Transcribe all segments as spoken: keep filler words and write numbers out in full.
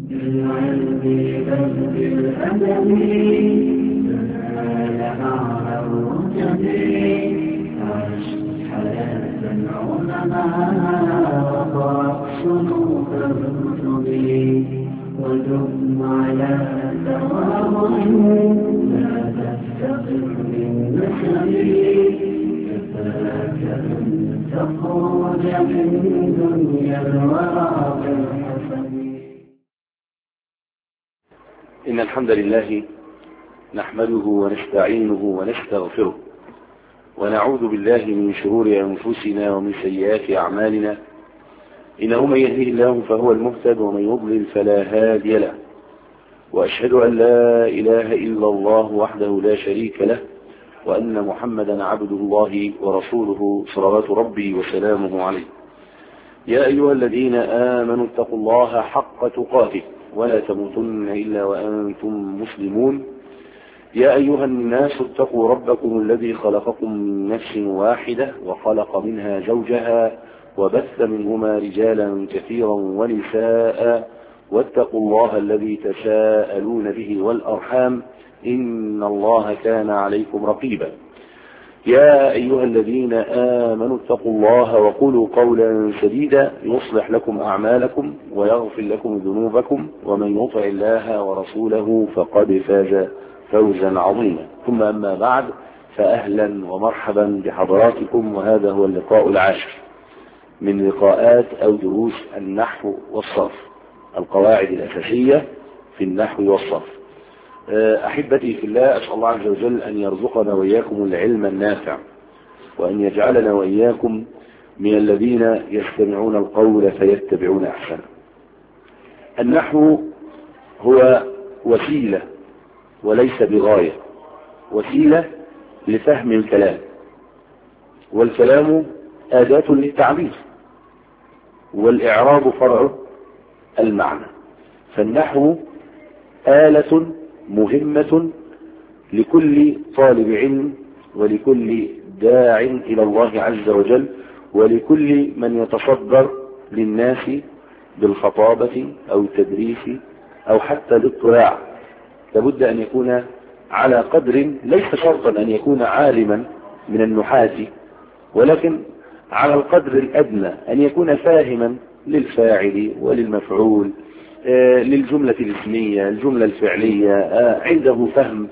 بالعلم بل بالأدب تنال أعلى الرتب عش حياة العلماء وقرأ صنوف الكتب ودم على تواضع لا تفتقر بالنسب كفاك أن تخرج من دنيا الورى بالحسب. إن الحمد لله نحمده ونستعينه ونستغفره ونعوذ بالله من شرور أنفسنا ومن سيئات أعمالنا، إنه من يهده الله فهو المهتد ومن يضلل فلا هادي له، وأشهد أن لا إله إلا الله وحده لا شريك له، وأن محمدا عبده الله ورسوله صلوات ربي وسلامه عليه. يا أيها الذين آمنوا اتقوا الله حق تقاته ولا تموتن إلا وأنتم مسلمون. يا أيها الناس اتقوا ربكم الذي خلقكم من نفس واحدة وخلق منها زوجها وبث منهما رجالا كثيرا ونساء، واتقوا الله الذي تساءلون به والأرحام إن الله كان عليكم رقيبا. يا أيها الذين آمنوا اتقوا الله وقولوا قولا سديدا يصلح لكم أعمالكم ويغفر لكم ذنوبكم، ومن يطع الله ورسوله فقد فاز فوزا عظيما. ثم أما بعد، فأهلا ومرحبا بحضراتكم، وهذا هو اللقاء العاشر من لقاءات أو دروس النحو والصرف، القواعد الأساسية في النحو والصرف. أحبتي في الله، أسأل الله عز وجل أن يرزقنا وإياكم العلم النافع، وأن يجعلنا وإياكم من الذين يستمعون القول فيتبعون أحسنه. النحو هو وسيلة وليس بغاية، وسيلة لفهم الكلام، والكلام أداة للتعبير، والإعراب فرع المعنى. فالنحو آلة مهمة لكل طالب علم ولكل داع إلى الله عز وجل ولكل من يتصدر للناس بالخطابة أو التدريس أو حتى الاطلاع. لابد أن يكون على قدر، ليس شرطا أن يكون عالما من النحاة، ولكن على القدر الأدنى أن يكون فاهما للفاعل وللمفعول، للجملة الاسمية، الجملة الفعلية، عنده فهم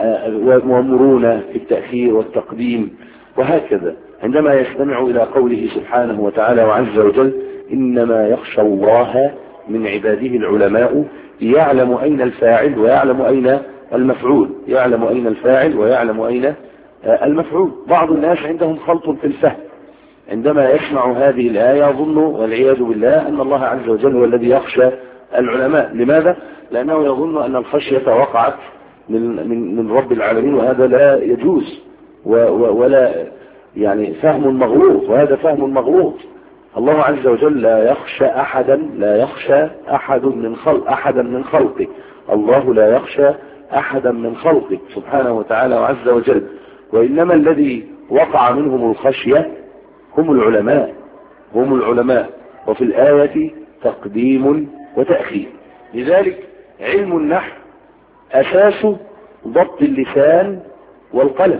ومرونة في التأخير والتقديم وهكذا. عندما يستمع إلى قوله سبحانه وتعالى وعز وجل: إنما يخشى الله من عباده العلماء، يعلم أين الفاعل ويعلم أين المفعول، يعلم أين الفاعل ويعلم أين المفعول. بعض الناس عندهم خلط في الفهم، عندما يسمع هذه الآية يظن والعياذ بالله أن الله عز وجل هو الذي يخشى العلماء. لماذا؟ لأنه يظن أن الخشية وقعت من من من رب العالمين، وهذا لا يجوز، ولا يعني فهم مغلوط، وهذا فهم مغلوط. الله عز وجل لا يخشى أحدا، لا يخشى أحد من خلق أحدا من خلقه، الله لا يخشى أحدا من خلقه سبحانه وتعالى وعز وجل، وإنما الذي وقع منهم الخشية هم العلماء، هم العلماء. وفي الآية تقديم وتأخير. لذلك علم النحو أساس ضبط اللسان والقلم،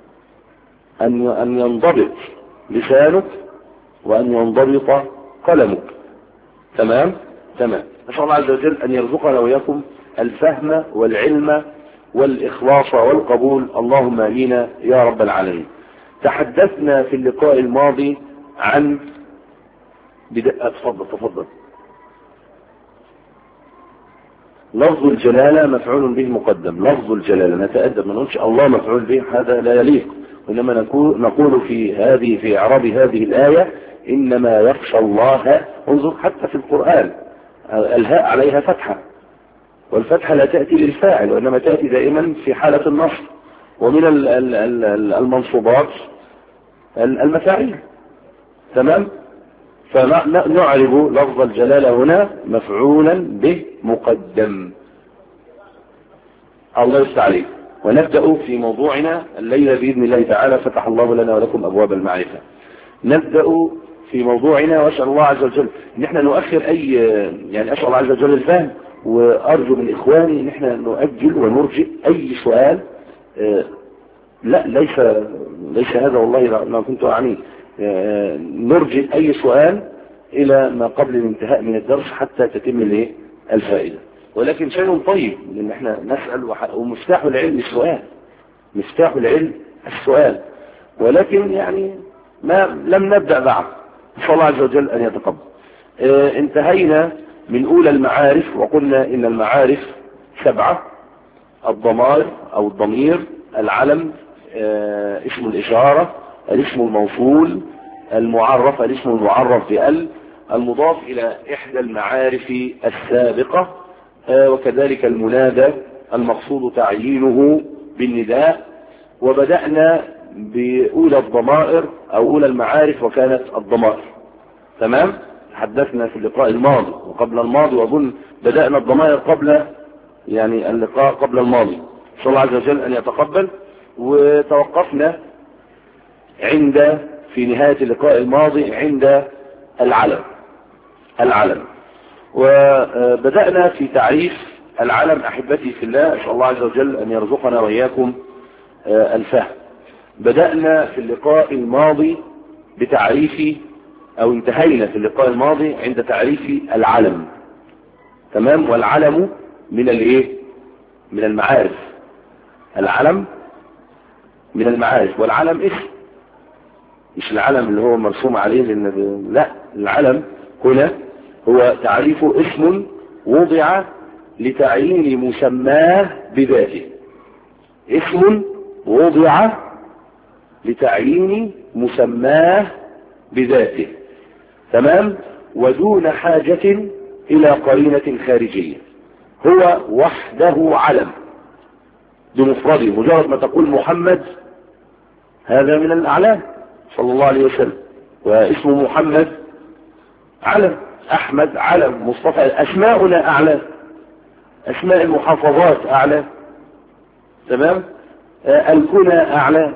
أن أن ينضبط لسانك وأن ينضبط قلمك. تمام تمام. نسأل الله عز وجل أن يرزقنا وإياكم الفهم والعلم والإخلاص والقبول، اللهم آمين يا رب العالمين. تحدثنا في اللقاء الماضي عن بدأ تفضل تفضل لفظ الجلالة مفعول به مقدم. لفظ الجلالة نتأدب، ما نقولش الله مفعول به، هذا لا يليق، وإنما نقول, نقول في هذه في إعراب هذه الآية: إنما يخشى الله. انظر حتى في القرآن الهاء عليها فتحة، والفتحة لا تأتي للفاعل وإنما تأتي دائما في حالة النصب، ومن المنصوبات المفاعيل. تمام. فنعرب لفظ الجلالة هنا مفعولا به مقدم. الله يستعليك. ونبدأ في موضوعنا الليلة بإذن الله تعالى. فتح الله لنا ولكم أبواب المعرفة. نبدأ في موضوعنا، وأسأل الله عز وجل ان احنا نؤخر اي يعني اسأل الله عز وجل الفهم وأرجو من إخواني إن احنا نؤجل ونرجئ أي سؤال. آه لا ليس ليس هذا والله ما كنت أعني. آه نرجئ أي سؤال إلى ما قبل الانتهاء من الدرس حتى تتم الايه الفائدة. ولكن شيء طيب لأن احنا نسأل، ومفتاح العلم السؤال، مفتاح العلم السؤال. ولكن يعني ما لم نبدأ بعد، نسأل الله عز وجل أن يتقبل. اه انتهينا من أولى المعارف وقلنا إن المعارف سبعة: الضمائر أو الضمير، العلم، اه اسم الإشارة، الاسم الموصول، المعرف، الاسم المعرف بأل، المضاف إلى إحدى المعارف السابقة، اه وكذلك المنادى المقصود تعيينه بالنداء. وبدأنا بأولى الضمائر أو أولى المعارف وكانت الضمائر. تمام؟ تحدثنا في اللقاء الماضي وقبل الماضي، وأظن بدأنا الضمائر قبل يعني اللقاء قبل الماضي، نسأل الله عز وجل أن يتقبل. وتوقفنا عند في نهاية اللقاء الماضي عند العلم. العلم وبدأنا في تعريف العلم. أحبتي في الله، أسأل الله عز وجل أن يرزقنا وإياكم الفهم. بدأنا في اللقاء الماضي بتعريف، أو انتهينا في اللقاء الماضي عند تعريف العلم. تمام؟ والعلم من الايه؟ من المعارف. العلم من المعارف، والعلم اسم، مش العلم اللي هو مرسوم عليه لأن لا، العلم هنا هو تعريف اسم وضع لتعيين مسماه بذاته. اسم وضع لتعيين مسماه بذاته. تمام؟ ودون حاجة إلى قرينة خارجية. هو وحده علم بمفرده، مجرد ما تقول محمد هذا من الأعلام صلى الله عليه وسلم، واسم محمد علم، أحمد علم، مصطفى. أسماؤنا أعلام، أسماء المحافظات أعلام. تمام؟ آه الكنى أعلام،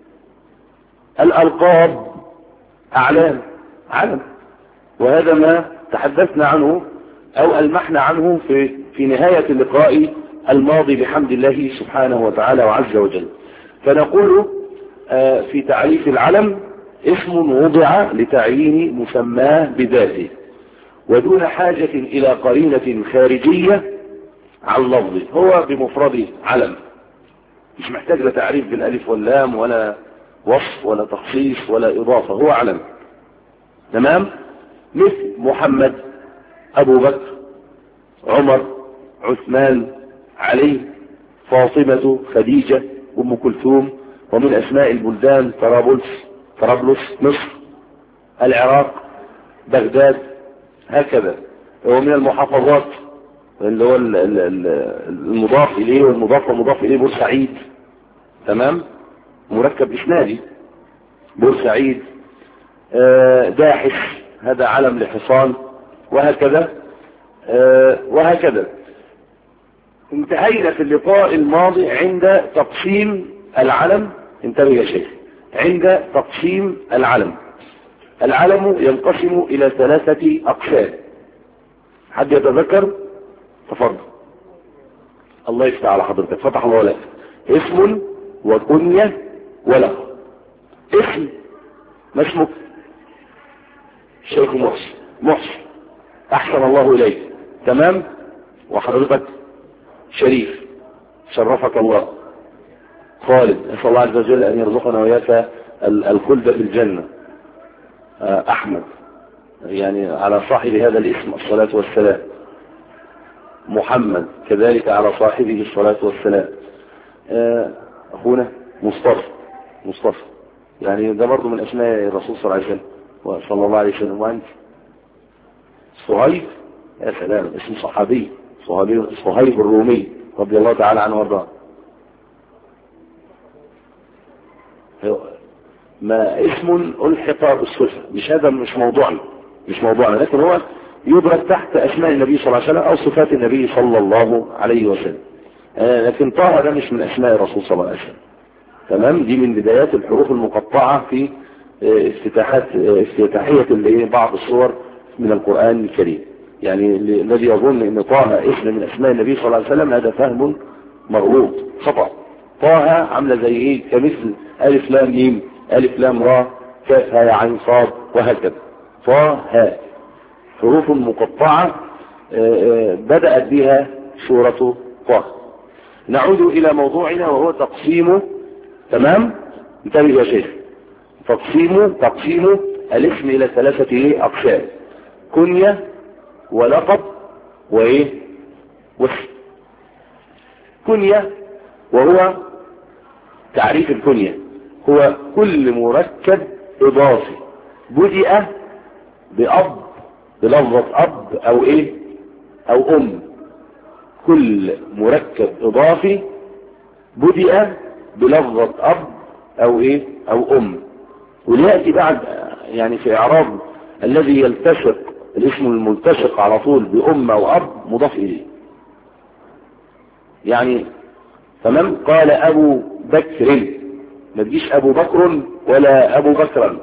الألقاب أعلام، علم. وهذا ما تحدثنا عنه أو ألمحنا عنه في في نهاية اللقاء الماضي بحمد الله سبحانه وتعالى وعز وجل. فنقول آه في تعريف العلم: اسم وضع لتعيين مسماه بذاته ودون حاجة إلى قرينة خارجية عن لفظه. هو بمفرده علم، مش محتاج لتعريف بالالف واللام ولا وصف ولا تخصيص ولا إضافة، هو علم. تمام؟ مثل محمد، أبو بكر، عمر، عثمان، علي، فاطمة، خديجة، أم كلثوم. ومن أسماء البلدان طرابلس، طرابلس مصر، العراق، بغداد، هكذا. ومن المحافظات اللي هو المضاف إليه والمضاف ومضاف إليه بورسعيد. تمام؟ مركب إسنادي، بورسعيد. داحس هذا علم لحصان، وهكذا وهكذا. انتهينا في اللقاء الماضي عند تقسيم العلم. انتبه يا شيخ، عند تقسيم العلم. العلم ينقسم إلى ثلاثة أقسام. حد يتذكر؟ تفضل. الله يفتح على حضرتك، فتح الله لك. اسم وكنية ولقب. اسم، ما اسمك؟ الشيخ محسن. محسن، أحسن الله إليك. تمام؟ وحضرتك شريف، شرفك الله. خالد، نسأل الله عز وجل أن يرزقنا وإياك الخلد في الجنة. أحمد، يعني على صاحب هذا الاسم الصلاة والسلام. محمد كذلك على صاحبه الصلاة والسلام. أخونا مصطفى، مصطفى يعني ده برضو من أسماء الرسول صلى الله عليه وسلم صلى الله عليه وسلم. وأنت صهيب، يا سلام، اسم صحابي، صهيب, صهيب الرومي رضي الله تعالى عنه وارضاه. ما اسم ألحق بالصفة، مش هذا مش موضوعنا، مش موضوعنا، لكن هو يدرك تحت أسماء النبي صلى الله عليه وسلم أو صفات النبي صلى الله عليه وسلم. آه لكن طه ده مش من أسماء الرسول صلى الله عليه وسلم. تمام؟ دي من بدايات الحروف المقطعة في آه افتتاحات آه افتتاحية اللي بعض الصور من القرآن الكريم. يعني الذي يظن ان طه اسم من اسماء النبي صلى الله عليه وسلم هذا فهم مغلوط خطأ. طه عامله زي ايه؟ كمثل الف لام ميم، الف لام را، كاف ها عين صاد، وهكذا. طه حروف مقطعة بدأت بها سورة طه. نعود الى موضوعنا وهو تقسيم، تمام؟ انتبه يا شيخ. تقسيم تقسيم الاسم الى ثلاثة اقسام: كنية ولقب وايه واسم. كنية وهو تعريف الكنية هو كل مركب اضافي بدأ بأب، بلفظة اب او ايه او ام. كل مركب اضافي بدأ بلفظة اب او ايه او ام. وليأتي بعد يعني في اعراب الذي يلتصق الاسم الملتصق على طول بام او اب مضاف اليه. يعني تمام. قال ابو بكر، ما تجيش ابو بكر ولا ابو بكرا.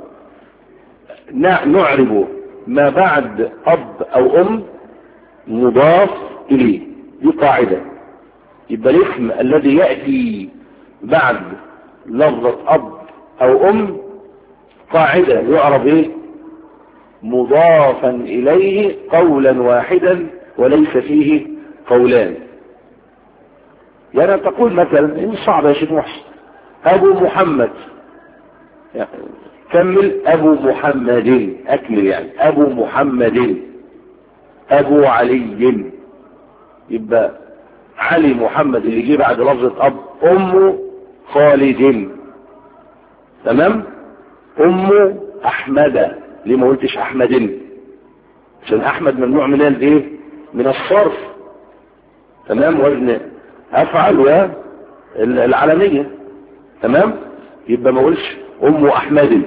نعرب ما بعد اب او ام مضاف اليه، دي قاعدة. يبقى الاسم الذي يأتي بعد لفظة اب او ام قاعدة يعرف ايه؟ مضافا اليه قولا واحدا وليس فيه قولان. يعني تقول مثلا مش صعب يا شيخ محسن، ابو محمد، يعني كمل ابو محمد، اكمل يعني ابو محمد، ابو علي. يبقى علي محمد اللي يجي بعد لفظة اب. ام خالد، تمام. ام احمد، ليه ما قلتش احمد؟ عشان احمد ممنوع من الايه؟ من الصرف، تمام. وزن افعل والعالمية، تمام. يبقى ما اقولش ام احمد،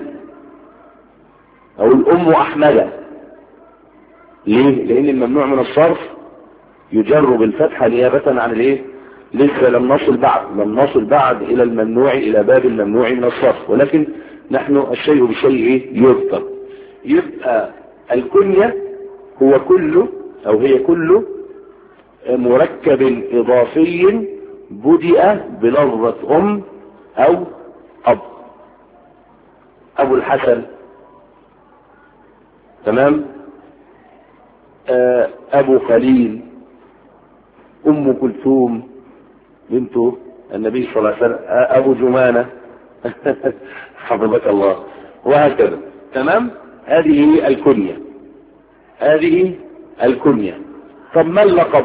اقول ام احمد. ليه؟ لان الممنوع من الصرف يجر بالفتحة نيابة عن الايه؟ لسه لم نصل بعد لم نصل بعد الى الممنوع، الى باب الممنوع من الصرف، ولكن نحن الشيء بشيء يذكر. يبقى الكنية هو كل او هي كل مركب اضافي بدأ بلفظة ام او اب. ابو الحسن، تمام. ابو خليل، ام كلثوم بنت النبي صلى الله عليه وسلم، ابو جمانة حفظك الله، وهكذا، تمام. هذه الكنية، هذه الكنية. طب ما اللقب؟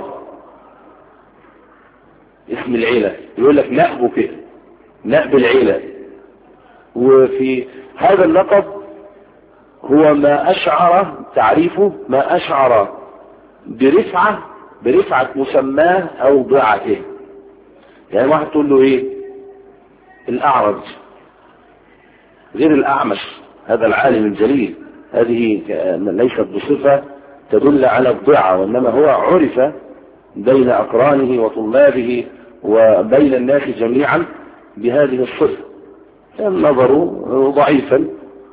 اسم العيلة. يقول لك نأبو كده، نأب العيلة. وفي هذا اللقب هو ما أشعر تعريفه، ما أشعر برفعة برفعة مسماه أو ضعته. يعني واحد تقول له إيه؟ الأعرج غير الأعمش، هذا العالم الجليل. هذه ليست بصفة تدل على الضعة، وإنما هو عرف بين أقرانه وطلابه وبين الناس جميعا بهذه الصفة. النظر ضعيفا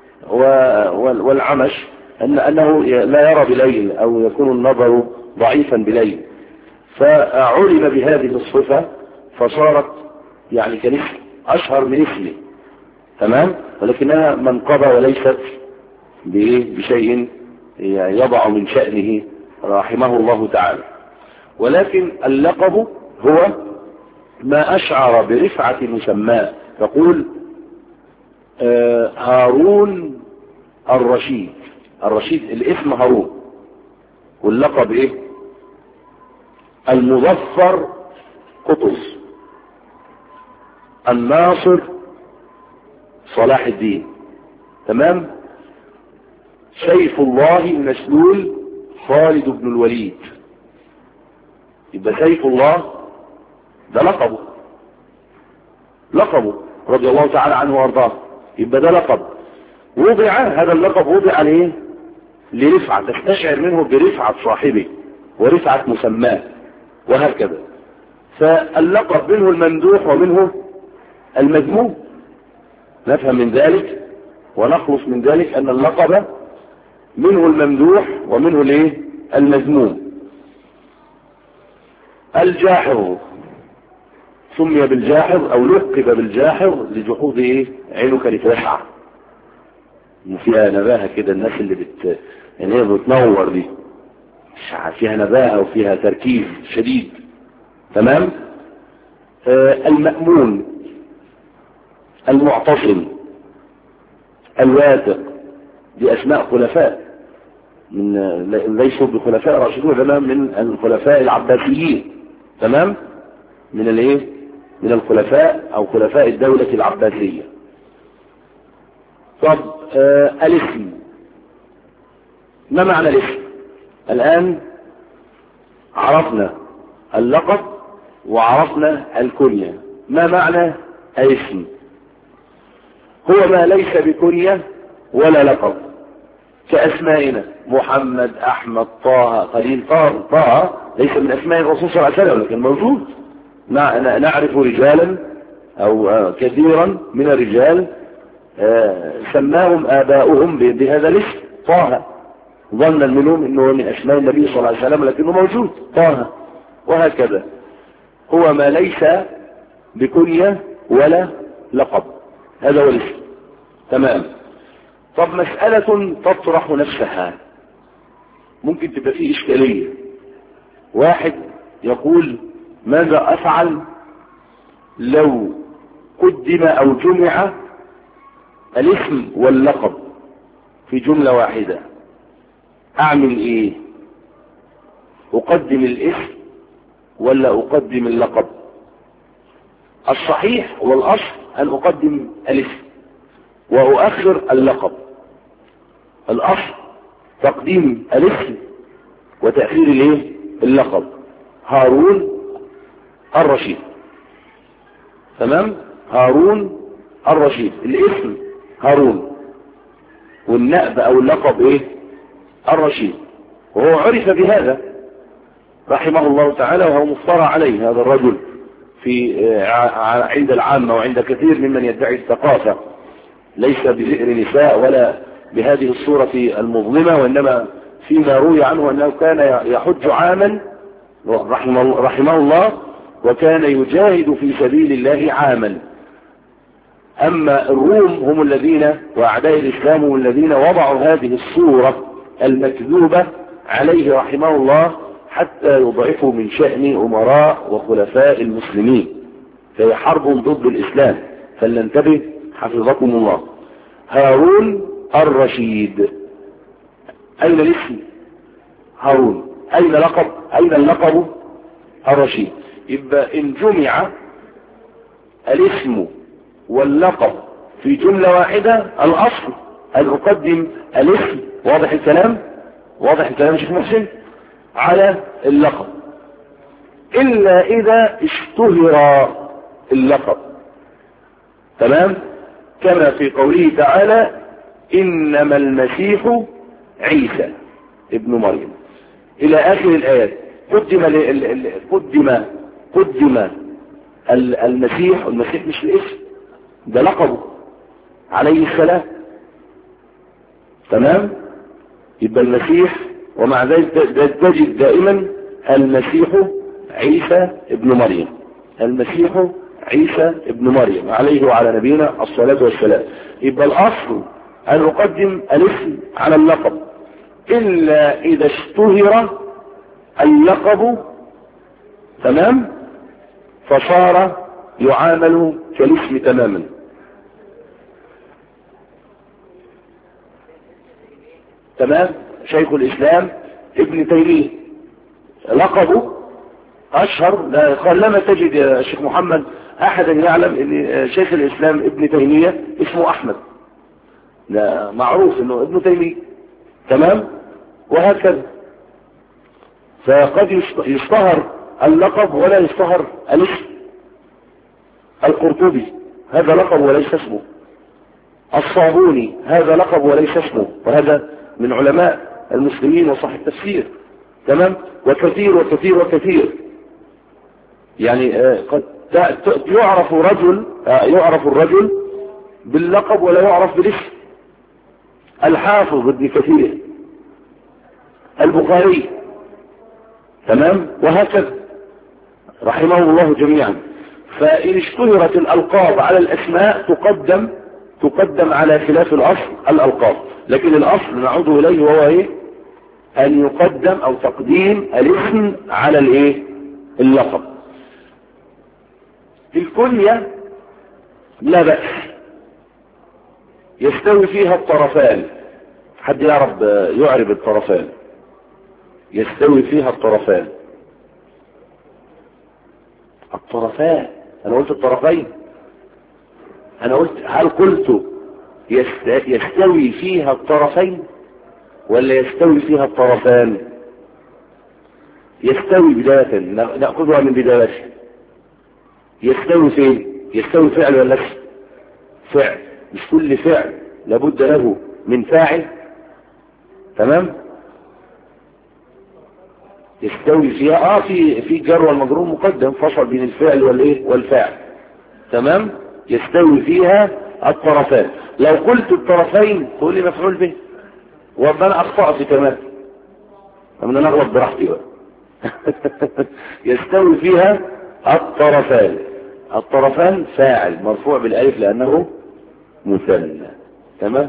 والعمش أن أنه لا يرى بليل أو يكون النظر ضعيفا بليل، فعلم بهذه الصفة فصارت يعني كنسل أشهر من اسمه، تمام. ولكنها منقبة وليست بشيء يضع من شأنه رحمه الله تعالى. ولكن اللقب هو ما أشعر برفعة مسماه. تقول آه هارون الرشيد. الرشيد الاسم هارون، واللقب ايه؟ المظفر قطز، الناصر صلاح الدين، تمام. سيف الله المسلول خالد بن الوليد. يبقى سيف الله ده لقبه، لقبه رضي الله تعالى عنه وارضاه. يبقى ده لقب وضع، هذا اللقب وضع ليه؟ لرفعة، تستشعر منه برفعة صاحبه ورفعة مسماه، وهكذا. فاللقب منه الممدوح ومنه المذموم. نفهم من ذلك ونخلص من ذلك أن اللقب منه الممدوح ومنه الايه؟ المذموم. الجاحظ سمي بالجاحظ او لقب بالجاحظ لجحود ايه عينك لتسعى، فيها نباهة كده، الناس اللي بت يعني هي بتنور دي فيها نباهة وفيها تركيز شديد. تمام. آه المأمون، المعتصم، الواثق، دي اسماء خلفاء من ليسوا بخلفاء راشدون، انما من الخلفاء العباسيين. تمام. من الايه من الخلفاء او خلفاء الدولة العباسية. طب آه الاسم، ما معنى الاسم؟ الان عرفنا اللقب وعرفنا الكنية. ما معنى الاسم؟ هو ما ليس بكنية ولا لقب، كأسمائنا محمد، أحمد، طه، خليل. طه طه ليس من أسماء الرسول صلى الله عليه وسلم، لكن موجود. نعرف رجالا أو كثيرا من الرجال سماهم آباؤهم بهذا الاسم طه، ظنا منهم أنه من أسماء النبي صلى الله عليه وسلم لكنه موجود طه. وهكذا هو ما ليس بكنية ولا لقب، هذا هو الاسم. تمام. طب مسألة تطرح نفسها، ممكن تبقى فيه إشكالية. واحد يقول ماذا أفعل لو قدم أو جمع الاسم واللقب في جملة واحدة؟ أعمل إيه؟ أقدم الاسم ولا أقدم اللقب؟ الصحيح والأصل أن أقدم الاسم وأؤخر اللقب. الأصل تقديم الاسم وتأخير الايه اللقب. هارون الرشيد. تمام. هارون الرشيد، الاسم هارون والنأب او اللقب ايه الرشيد، وهو عرف بهذا رحمه الله تعالى، وهو مفترى عليه هذا الرجل في عند العامة وعند كثير ممن يدعي الثقافة، ليس بذئر نساء ولا بهذه الصورة المظلمة، وإنما فيما روي عنه أنه كان يحج عاما رحمه, رحمه الله، وكان يجاهد في سبيل الله عاما. أما الروم هم الذين وأعداء الإسلام هم الذين وضعوا هذه الصورة المكذوبة عليه رحمه الله حتى يضعفوا من شأن أمراء وخلفاء المسلمين، فهي حرب ضد الإسلام، فلننتبه حفظكم الله. هارون الرشيد، أين الاسم؟ هارون. أين لقب؟ أين اللقب؟ الرشيد. يبقى إن جمع الاسم واللقب في جملة واحدة الأصل أن أقدم الاسم، واضح الكلام؟ واضح الكلام شيخ محسن؟ على اللقب، إلا إذا اشتهر اللقب. تمام؟ كما في قوله تعالى إنما المسيح عيسى ابن مريم إلى آخر الآيات. قدم قدم قدم المسيح، المسيح مش الاسم، ده لقبه عليه السلام. تمام؟ يبقى المسيح، ومع ذلك تجد دائما المسيح عيسى ابن مريم، المسيح عيسى ابن مريم عليه وعلى نبينا الصلاة والسلام. يبقى الأصل أن أقدم الاسم على اللقب، إلا إذا اشتهر اللقب. تمام؟ فصار يعامل كالاسم تماما. تمام؟ شيخ الإسلام ابن تيمية لقبه أشهر، لما تجد يا شيخ محمد أحدا يعلم أن شيخ الإسلام ابن تيمية اسمه أحمد، لا معروف أنه ابن تيمية. تمام؟ وهكذا. فقد يشتهر اللقب ولا يشتهر الاسم. القرطبي هذا لقب وليس اسمه، الصابوني هذا لقب وليس اسمه، وهذا من علماء المسلمين وصح التفسير. تمام؟ وكثير وكثير وكثير، يعني قد يعرف رجل يعرف الرجل باللقب ولا يعرف بالاسم. الحافظ ابن كثير، البخاري تمام؟ وهكذا رحمه الله جميعا. فإن اشتهرت الألقاب على الأسماء تقدم تقدم على خلاف الأصل الألقاب، لكن الأصل نعود إليه وهو إيه؟ أن يقدم أو تقديم الاسم على الإيه؟ اللقب. الكنية لا بأس يستوي فيها الطرفان. حد يعرف يعرب الطرفان؟ يستوي فيها الطرفان. الطرفان انا قلت الطرفين؟ انا قلت هل قلت يستوي فيها الطرفين ولا يستوي فيها الطرفان؟ يستوي بداية نأخذها من بداية. يستوي فين؟ يستوي فعل ولا اسم؟ فعل. مش كل فعل لابد له من فاعل. تمام؟ يستوي فيها اه في في جر والمجرور مقدم، فصل بين الفعل والايه والفاعل. تمام؟ يستوي فيها الطرفان. لو قلت الطرفين تقول لي مفعول به، وانا اخطأت كمان، انا نغلط براحتي بقى. يستوي فيها الطرفان. الطرفان فاعل مرفوع بالالف لانه مثنى. تمام؟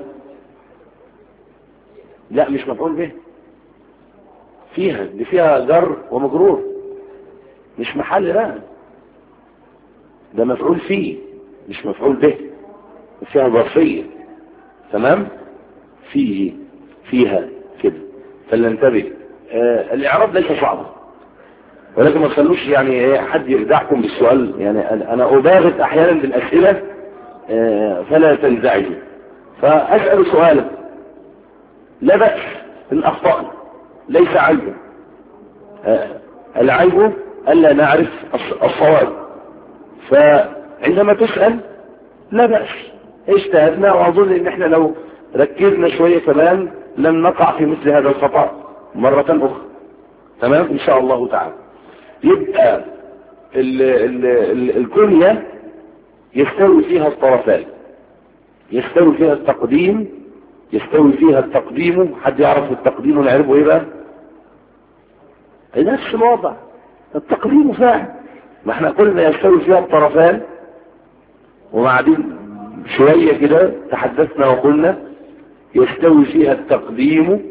لا مش مفعول به، فيها دي فيها جر ومجرور، مش محل. لا ده مفعول فيه مش مفعول به، فيها ظرفية. تمام؟ فيه فيها كده. فلننتبه. آه الاعراب ليس صعبا، ولكن ما تخلوش يعني حد يخدعكم بالسؤال. يعني انا اباغت احيانا بالاسئله آه فلا تنزعجوا. فاسال سؤالا لا بأس ان اخطأنا، ليس عيبا. آه العيب الا نعرف الصواب. فعندما تسأل لا بأس، اجتهدنا، واظن ان احنا لو ركزنا شوية كمان لن نقع في مثل هذا الخطأ مرة اخرى. تمام؟ ان شاء الله تعالى. يبقى ال ال ال الكنية يستوي فيها الطرفان، يستوي فيها التقديم يستوي فيها التقديم. حد يعرف التقديم ونعرفه ايه بقى؟ نفس الوضع، التقديم فاعل. ما احنا قلنا يستوي فيها الطرفان، وبعدين شوية كده تحدثنا وقلنا يستوي فيها التقديم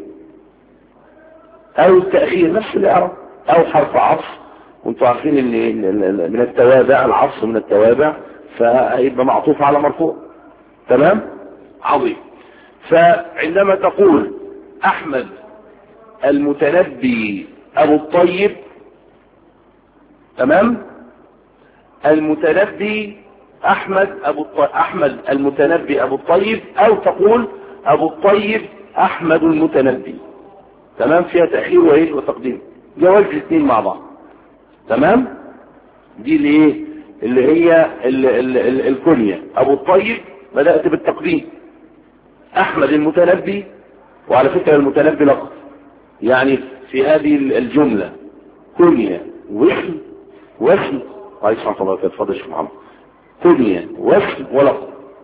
او التأخير، نفس الاعراب، او حرف عطف. وانتوا عارفين ان من التوابع العطف من التوابع، فهيبقى معطوف على مرفوع. تمام؟ عظيم. فعندما تقول احمد المتنبي ابو الطيب، تمام؟ المتنبي احمد ابو الطيب، احمد المتنبي ابو الطيب، او تقول ابو الطيب احمد المتنبي. تمام؟ فيها تأخير وايه وتقديم، جواز الاثنين مع بعض. تمام؟ دي اللي ايه اللي هي ال ال ال الكنية. ابو الطيب بدأت بالتقديم، احمد المتنبي. وعلى فكرة المتنبي لقب، يعني في هذه الجملة كنية واسم واسم. عليه الصلاة والسلام. اتفضل يا شيخ محمد. كنية واسم ولقب.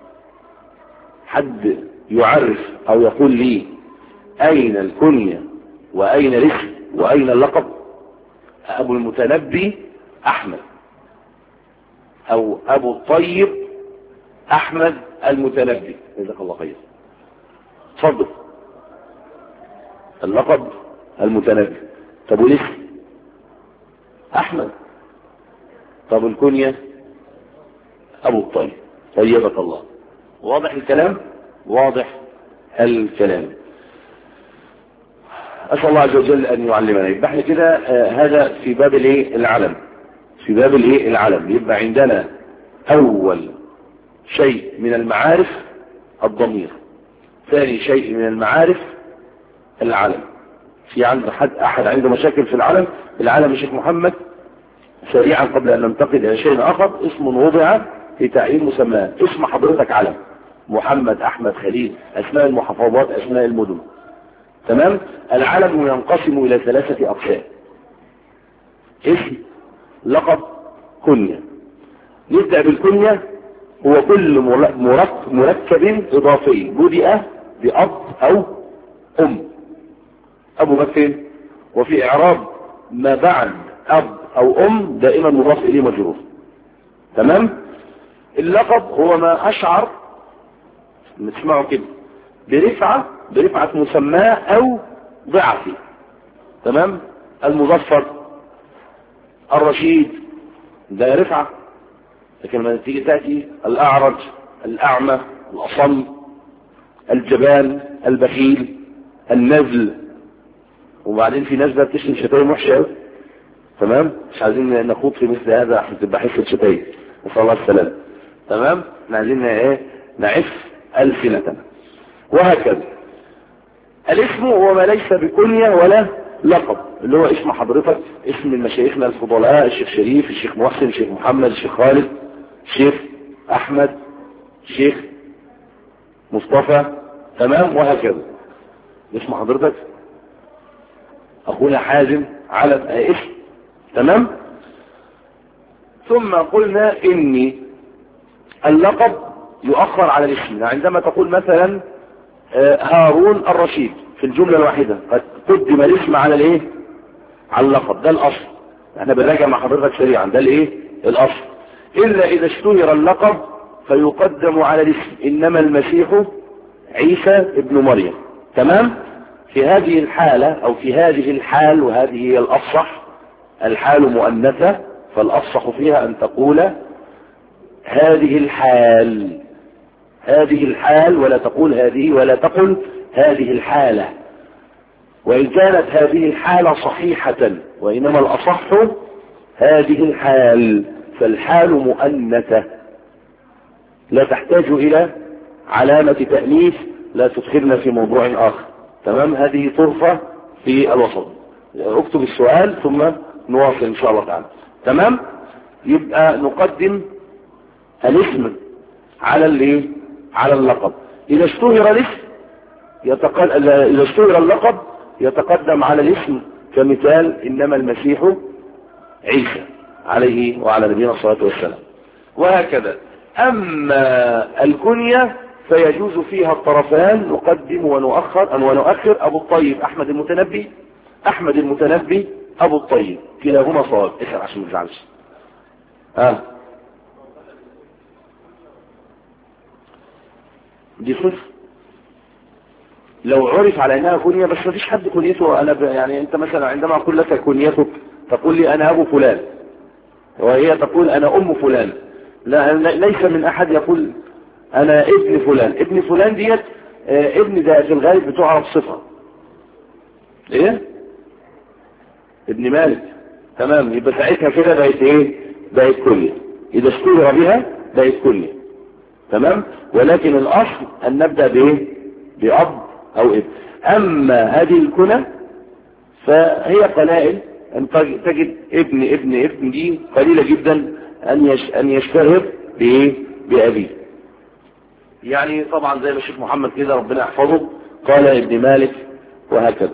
حد يعرف او يقول لي اين الكنية واين الاسم واين اللقب؟ ابو المتنبي احمد، او ابو الطيب احمد المتنبي. جزاك الله خير. اتفضل. اللقب المتنبي. طب والاسم؟ احمد. طب الكنية؟ ابو الطيب. طيبك الله. واضح الكلام؟ واضح الكلام. اسال الله عز وجل ان يعلمنا. يبقى احنا كده آه هذا في باب الايه العلم. في باب الايه العلم. يبقى عندنا اول شيء من المعارف الضمير، ثاني شيء من المعارف العلم. في عند حد احد عنده مشاكل في العلم؟ العلم يا شيخ محمد سريعا قبل ان ننتقل الى شيء اخر. اسم وضع في تعيين مسماه. اسم حضرتك علم، محمد، احمد، خليل، اسماء المحافظات، اسماء المدن. تمام؟ العلم ينقسم الى ثلاثة اقسام: اسم، لقب، كنية. نبدأ بالكنية. هو كل مركب اضافي بدأ بأب او ام. ابو بكر. وفي اعراب ما بعد أب أو أم دائما مضاف إليه مجرور. تمام. اللقب هو ما أشعر نسمعه كده برفعة برفعة مسماه أو ضعفه. تمام. المظفر الرشيد ده رفعة، لكن لما تيجي تأتي الأعرج الأعمى الأصم الجبان البخيل النزل، وبعدين في ناس بقى بتشتم شتايم وحشة. تمام. مش عايزين نخوض في مثل هذا عشان تبقى حصة شتايم، نسأل الله السلامة. تمام. احنا عايزين ايه؟ نعف ألسنتنا. وهكذا الاسم هو ما ليس بكنية ولا لقب، اللي هو اسم حضرتك، اسم المشايخنا الفضلاء، الشيخ شريف، الشيخ محسن، الشيخ محمد، الشيخ خالد، الشيخ احمد، الشيخ مصطفى. تمام. وهكذا اسم حضرتك، اخونا حازم، على اسم. تمام. ثم قلنا اني اللقب يؤخر على الاسم. عندما تقول مثلا هارون الرشيد في الجملة الواحدة قد قدم الاسم على الايه؟ على اللقب. ده الاصل. احنا بنراجع مع حضرتك سريعا. ده الايه؟ الاصل. الا اذا اشتهر اللقب فيقدم على الاسم. انما المسيح عيسى ابن مريم. تمام. في هذه الحالة او في هذه الحال، وهذه هي الافصح، الحال مؤنثة، فالافصح فيها ان تقول هذه الحال، هذه الحال، ولا تقول هذه، ولا تقل هذه الحالة. وإن كانت هذه الحالة صحيحة، وإنما الأصح هذه الحال، فالحال مؤنثة لا تحتاج إلى علامة تأنيث لا تدخلنا في موضوع آخر. تمام. هذه طرفة في الوسط. اكتب السؤال ثم نواصل إن شاء الله تعالى. تمام. يبقى نقدم الاسم على الايه؟ على اللقب. اذا اشتهر الاسم يتقل... اذا اشتهر اللقب يتقدم على الاسم، كمثال انما المسيح عيسى عليه وعلى نبينا الصلاة والسلام. وهكذا. اما الكنية فيجوز فيها الطرفان، نقدم ونؤخر أن ونؤخر. ابو الطيب احمد المتنبي، احمد المتنبي ابو الطيب، كلاهما صواب. اسأل عشان ما تزعلش. ها دي صفر لو عرف على انها كنية، بس ما فيش حد كنيته انا ب... يعني انت مثلا عندما اقول لك كنيتك تقول لي انا ابو فلان، وهي تقول انا ام فلان. لا ليس من احد يقول انا ابن فلان. ابن فلان ديت آه ابن ده في الغالب بتعرف صفة ايه؟ ابن مالك. تمام. يبقى ساعتها كده بقت ايه؟ بقت كنية. اذا اشتهر بها بقت كنية. تمام. ولكن الاصل ان نبدأ بايه؟ باب او ابن. اما هذه الكنى فهي قلائل، ان تجد ابن ابن ابن دي قليلة جدا ان يش ان يشتهر بايه؟ بابيه. يعني طبعا زي ما الشيخ محمد كده ربنا يحفظه قال ابن مالك وهكذا.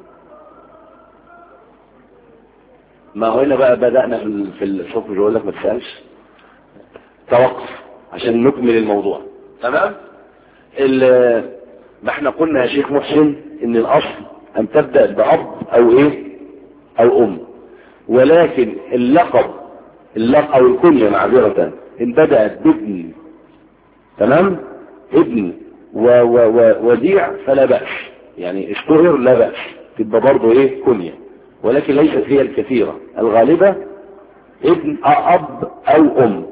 ما هو هنا بقى بدأنا في الصف بقول لك ما تسألش، توقف عشان نكمل الموضوع. تمام. ما احنا قلنا يا شيخ محسن ان الاصل ان تبدأ بأب او ايه او ام، ولكن اللقب اللقب او الكنية معذرة ان بدأت بابن، تمام، ابن ووديع فلا بأس، يعني اشتهر لا بأس، تبقى برضه ايه كنية، ولكن ليست هي الكثيرة، الغالبة ابن اب او ام.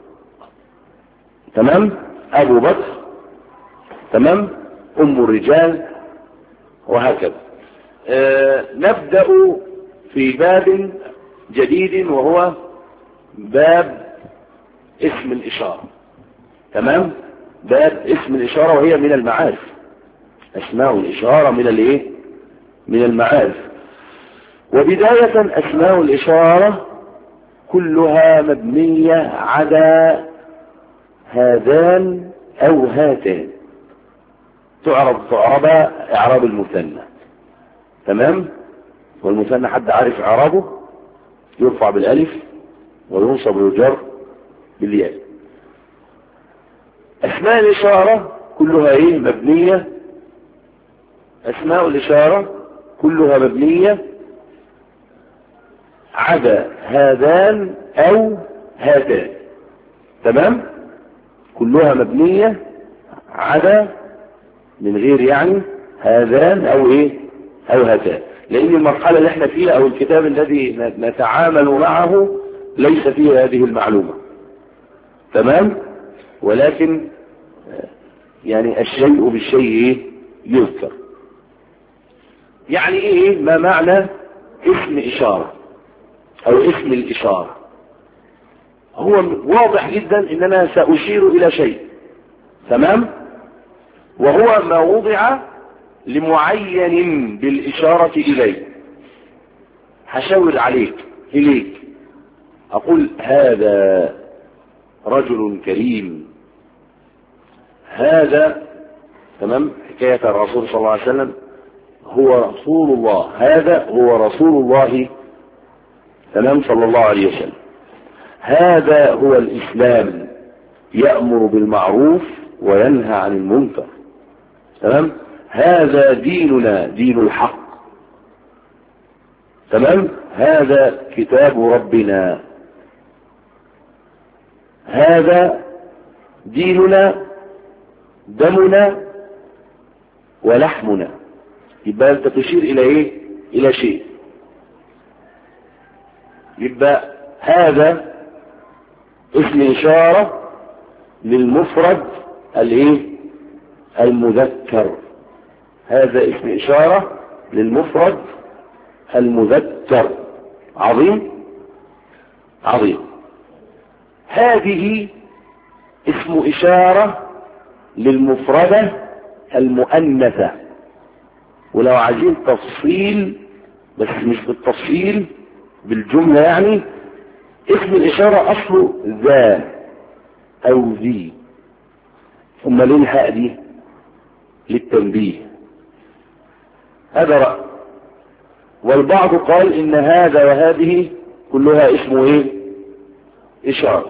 تمام. ابو بكر، تمام، ام الرجال، وهكذا. آه نبدأ في باب جديد وهو باب اسم الاشارة. تمام. باب اسم الاشارة وهي من المعارف، اسماء الاشارة من الايه؟ من المعارف. وبداية اسماء الاشارة كلها مبنية على هذان او هاتان، تعرب تعرب اعراب المثنى. تمام. والمثنى حد عارف اعرابه؟ يرفع بالالف وينصب ويجر بالياء. اسماء الاشارة كلها ايه؟ مبنية. اسماء الاشارة كلها مبنية عدا هذان أو هاتان. تمام؟ كلها مبنية عدا من غير يعني هذان أو إيه أو هاتان، لأن المرحلة اللي احنا فيها أو الكتاب الذي نتعامل معه ليس فيه هذه المعلومة. تمام؟ ولكن يعني الشيء بالشيء يذكر. يعني ايه ما معنى اسم اشارة او اسم الاشارة؟ هو واضح جدا ان انا ساشير الى شيء، تمام، وهو ما وضع لمعين بالاشارة اليه. هشاور عليك اليك، اقول هذا رجل كريم، هذا، تمام، حكاية الرسول صلى الله عليه وسلم هو رسول الله، هذا هو رسول الله، تمام، صلى الله عليه وسلم. هذا هو الإسلام، يأمر بالمعروف وينهى عن المنكر، تمام. هذا ديننا، دين الحق، تمام. هذا كتاب ربنا، هذا ديننا، دمنا ولحمنا. يبقى انت تشير الى ايه؟ الى شيء. يبقى هذا اسم اشارة للمفرد الايه؟ المذكر. هذا اسم اشارة للمفرد المذكر. عظيم عظيم. هذه اسم اشارة للمفردة المؤنثة. ولو عايزين تفصيل بس مش بالتفصيل، بالجملة يعني، اسم الاشارة اصله ذا او ذي. ثم ليه الهاء دي؟ للتنبيه. هذا رأي. والبعض قال ان هذا وهذه كلها اسمه ايه؟ اشارة.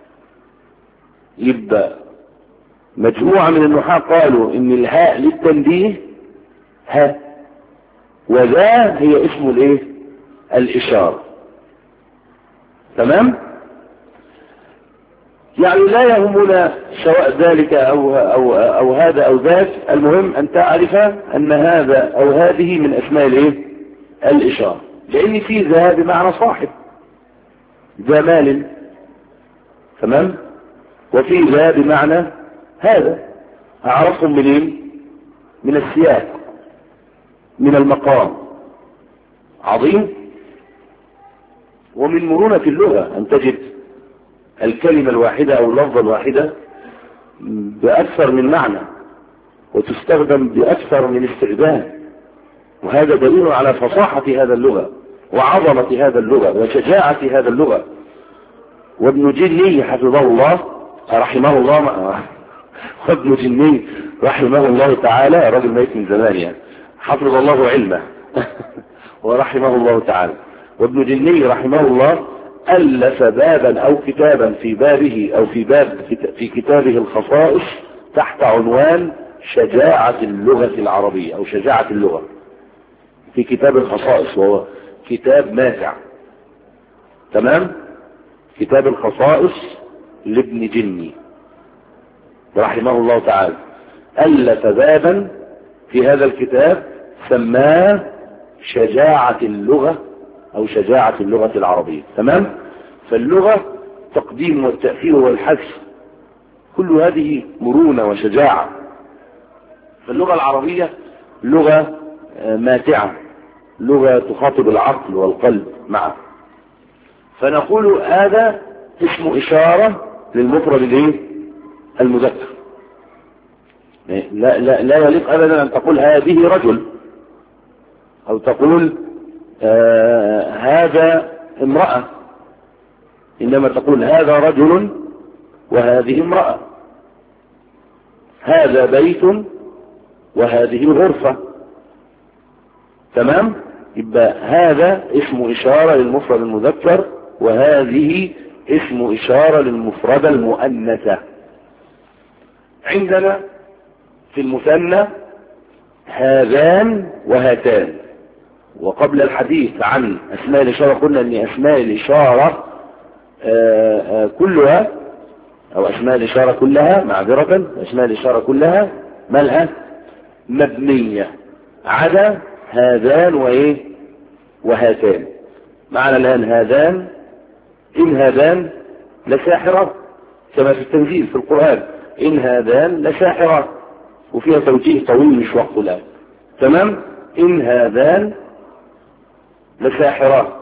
يبقى مجموعة من النحاة قالوا ان الهاء للتنبيه ها، وذا هي اسم الايه؟ الاشارة. تمام. يعني لا يهمنا سواء ذلك او او او هذا او ذاك، المهم ان تعرف ان هذا او هذه من اسماء الايه؟ الاشارة. لان في ذا بمعنى صاحب، ذا مال، تمام، وفي ذا بمعنى هذا. اعرفهم منين؟ من السياق، من المقام. عظيم. ومن مرونة اللغة ان تجد الكلمة الواحدة او اللفظة الواحدة باكثر من معنى وتستخدم باكثر من استخدام، وهذا دليل على فصاحة هذا اللغة وعظمة هذا اللغة وشجاعة هذا اللغة. وابن جني حفظه الله رحمه الله، وابن جني رحمه الله تعالى، رجل ميت من زمان يعني، حفظ الله علمه ورحمه الله تعالى. وابن جني رحمه الله ألف بابا أو كتابا في بابه أو في باب في كتابه الخصائص تحت عنوان شجاعة اللغة العربية أو شجاعة اللغة، في كتاب الخصائص، وهو كتاب ماتع، تمام، كتاب الخصائص لابن جني رحمه الله تعالى. ألف بابا في هذا الكتاب سماه شجاعة اللغة أو شجاعة اللغة العربية، تمام. فاللغة تقديم والتأخير والحذف، كل هذه مرونة وشجاعة. فاللغة العربية لغة ماتعة، لغة تخاطب العقل والقلب معه. فنقول هذا اسم إشارة للمفرد الايه؟ المذكر. لا, لا, لا يليق أبدا أن تقول هذه رجل، أو تقول آه هذا امرأة، إنما تقول هذا رجل وهذه امرأة، هذا بيت وهذه غرفة، تمام. يبقى هذا اسم إشارة للمفرد المذكر، وهذه اسم إشارة للمفردة المؤنثة. عندنا في المثنى هذان وهاتان، وقبل الحديث عن أسماء الإشارة قلنا أن أسماء الإشارة آآ آآ كلها أو أسماء الإشارة كلها معذرة أسماء الإشارة كلها مالها مبنية عدا هذان وإيه وهاتان. معنى الآن هذان إن هذان لساحرة كما في التنزيل في القرآن إن هذان لساحرة وفيها توجيه طويل مش وقته الآن. تمام. إن هذان لساحرة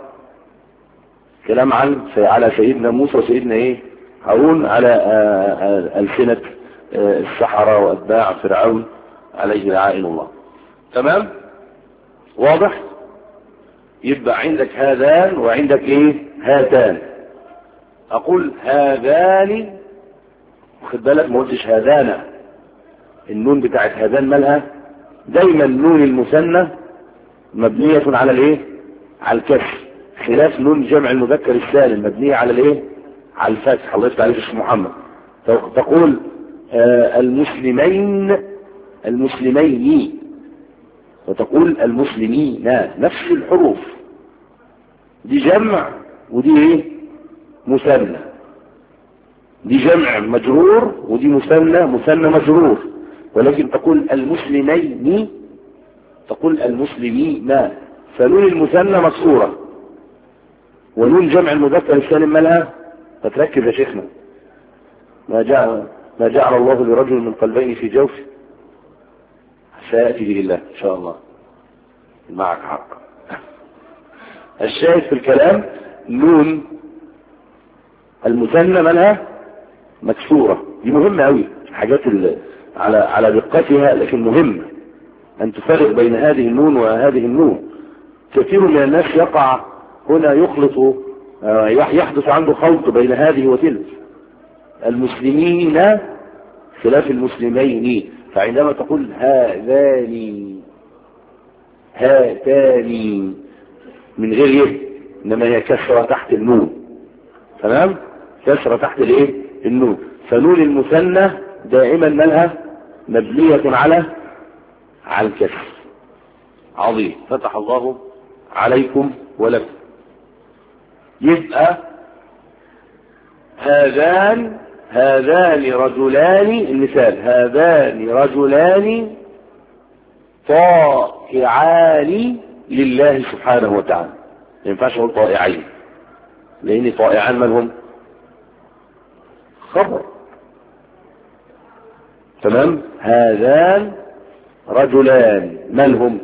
كلام عن على سيدنا موسى وسيدنا إيه هارون على ألسنة السحرة وأتباع فرعون عليه لعائن الله. تمام واضح. يبقى عندك هذان وعندك ايه هاتان. اقول هذان خد بالك ما قلتش هذانا. النون بتاعت هذان مالها دايما نون المثنى مبنية على الايه على الكسر خلاف نون جمع المذكر السالم مبنية على الايه على الفتح. الله يفتح عليك يا شيخ محمد. تقول آه المسلمين المسلمين وتقول المسلمين نفس الحروف دي جمع ودي ايه مثنى. دي جمع مجرور ودي مثنى مثنى مجرور ولكن تقول المسلمين تقول المسلمين فنون المثنى مكسورة ونون جمع المذكر السالم مالها. فتركز يا شيخنا ما جعل ما جعل الله لرجل من قلبين في جوفه سيأتي به الله إن شاء الله معك حق. الشاهد في الكلام نون المثنى مالها مكسورة. دي مهمة أوي حاجات على على دقتها لكن مهمة أن تفرق بين هذه النون وهذه النون. كثير من الناس يقع هنا يخلط يحدث عنده خلط بين هذه وتلك. المسلمين خلاف المسلمين. فعندما تقول هذان هاتان من غير ايه انما هي كسرة تحت النون. تمام كسرة تحت الايه النون. فنون المثنى دائما مالها مبنية على على الكسر. عظيم فتح الله عليكم ولكم. يبقى هذان هذان رجلان المثال هذان رجلان طائعان لله سبحانه وتعالى. ما ينفعش اقول طائعين لان طائعان من هم خبر. تمام هذان رجلان من هم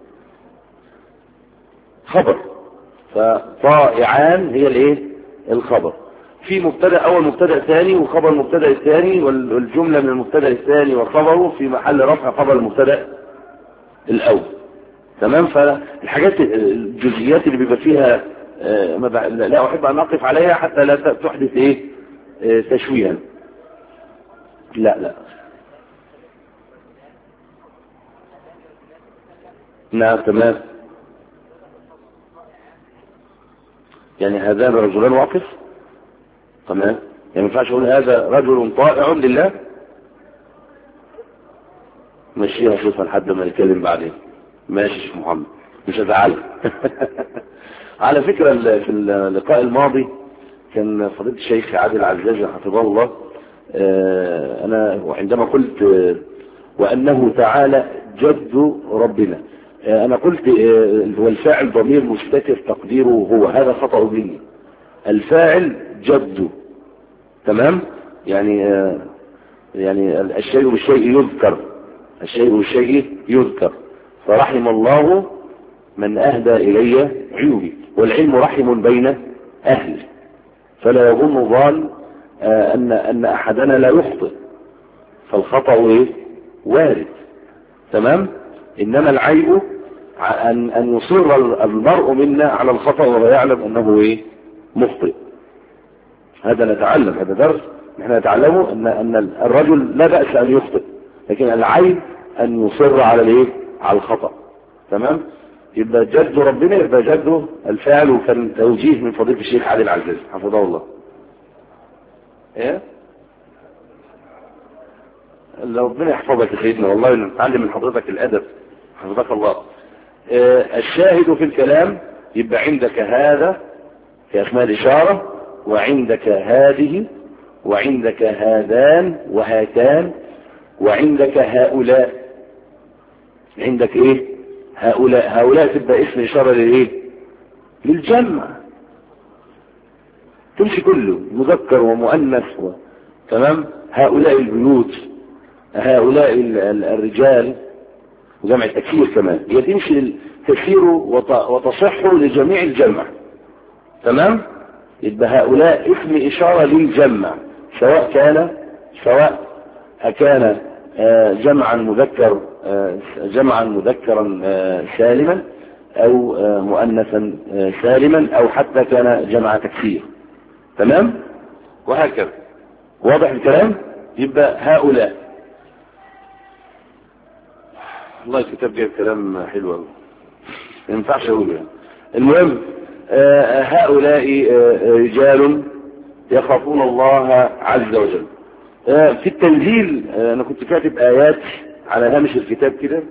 خبر. فطائعان هي الايه الخبر. في مبتدا اول مبتدا ثاني وخبر المبتدا الثاني والجمله من المبتدا الثاني وخبره في محل رفع خبر المبتدا الاول. تمام. فالحاجات الجزئيات اللي بيبقى فيها لا احب ان اقف عليها حتى لا تحدث ايه تشويها. لا لا نعم تمام. يعني هذان رجلان واقف. تمام. يعني ما ينفعش اقول هذا رجل طائع لله. ماشي اشوفها لحد ما نتكلم بعدين. ماشي شيخ محمد مش هزعلك. على فكرة في اللقاء الماضي كان فضيلة الشيخ عادل عزاز حفظه الله انا وعندما قلت وانه تعالى جد ربنا انا قلت والفاعل ضمير مستتر تقديره هو. هذا خطأ مني. الفاعل جد. تمام. يعني يعني الشيء بالشيء يذكر الشيء بالشيء يذكر. فرحم الله من اهدى الي عيوبي والعلم رحم بين اهله. فلا يظن ظان ان ان احدنا لا يخطئ. فالخطأ ايه وارد. تمام. انما العيب ان ان يصر المرء منا على الخطأ وهو يعلم انه ايه مخطئ. هذا نتعلم هذا درس نحن نتعلمه ان ان الرجل لا بأس ان يخطئ لكن العيب ان يصر على الايه على الخطأ. تمام. يبقى جد ربنا يبقى جده الفاعل. وكان توجيه من فضيلة الشيخ عادل العزاز حفظه الله. ايه ربنا يحفظك يا سيدنا والله نتعلم من حضرتك الادب حفظك الله. آه الشاهد في الكلام يبقى عندك هذا في أسماء الإشارة، وعندك هذه، وعندك هذان وهاتان، وعندك هؤلاء. عندك ايه؟ هؤلاء. هؤلاء تبقى اسم إشارة للايه؟ للجمع، تمشي كله مذكر ومؤنث و... تمام. هؤلاء البيوت، هؤلاء الرجال، وجمع التكسير كمان، هي تمشي التكسير وت... وتصح لجميع الجمع. تمام. يبقى هؤلاء اسم إشارة للجمع، سواء كان سواء كان جمعا مذكر جمعا مذكرا سالما أو مؤنثا سالما، أو حتى كان جمع تكسير. تمام. وهكذا. واضح الكلام؟ يبقى هؤلاء. والله الكتاب جايب كلام حلو قوي، ما ينفعش اقوله يعني. المهم هؤلاء رجال يخافون الله عز وجل. في التنزيل انا كنت كاتب ايات على هامش الكتاب كده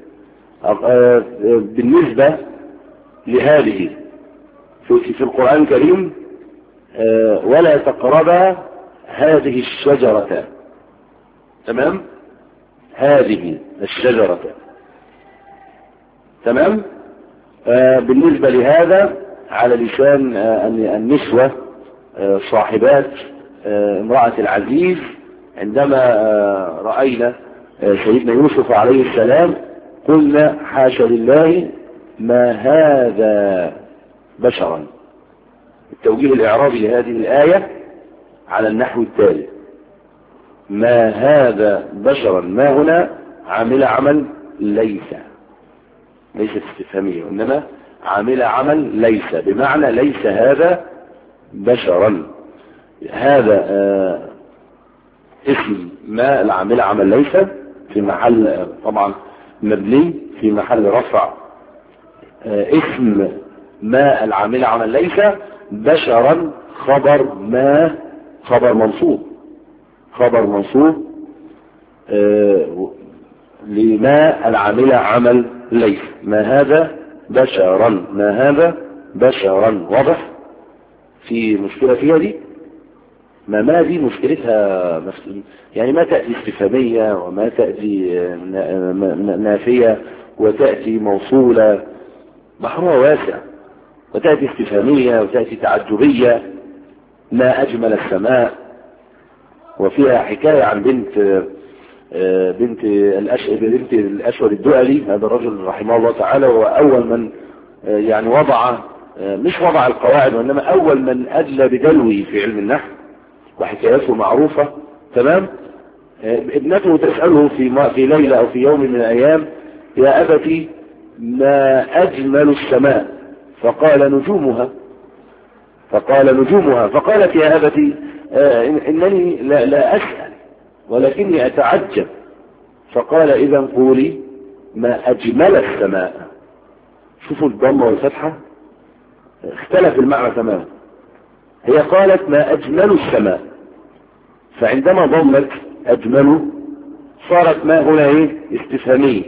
بالنسبة لهذه في, في القرآن الكريم، ولا تقربا هذه الشجرة. تمام. هذه الشجرة. تمام. بالنسبة لهذا على لسان النسوة صاحبات امرأة العزيز عندما رأينا سيدنا يوسف عليه السلام قلنا حاشا لله ما هذا بشرا. التوجيه الإعرابي لهذه الآية على النحو التالي: ما هذا بشرا، ما هنا عامل عمل ليس، ليست استفهامية، وإنما عامل عمل ليس، بمعنى ليس هذا بشرا. هذا آه اسم ما العامل عمل ليس في محل طبعا مبني في محل رفع. آه اسم ما العامل عمل ليس بشرا خبر ما، خبر منصوب، خبر منصوب آه لما العامل عمل ليس. ما هذا بشرا، ما هذا بشرا. واضح؟ في مشكلة فيها دي؟ ما ما دي مشكلتها يعني ما تأتي استفهامية وما تأتي نافية وتأتي موصولة، بحرها واسع، وتأتي استفهامية وتأتي تعجبية. ما أجمل السماء، وفيها حكاية عن بنت بنت الأشعر بنت الأشعر الدؤلي. هذا الرجل رحمه الله تعالى هو أول من يعني وضع، مش وضع القواعد، وإنما أول من أدلى بدلوه في علم النحو، وحكايته معروفة. تمام. ابنته تسأله في في ليلة أو في يوم من الأيام: يا أبتي ما أجمل السماء؟ فقال نجومها. فقال نجومها. فقالت: يا أبتي إنني لا, لا أسأل ولكني أتعجب. فقال: إذا قولي ما أجمل السماء. شوفوا الضمة والفتحة، اختلف المعنى تماما. هي قالت ما أجمل السماء، فعندما ضمت أجمل صارت ما هنا ايه؟ استفهامية.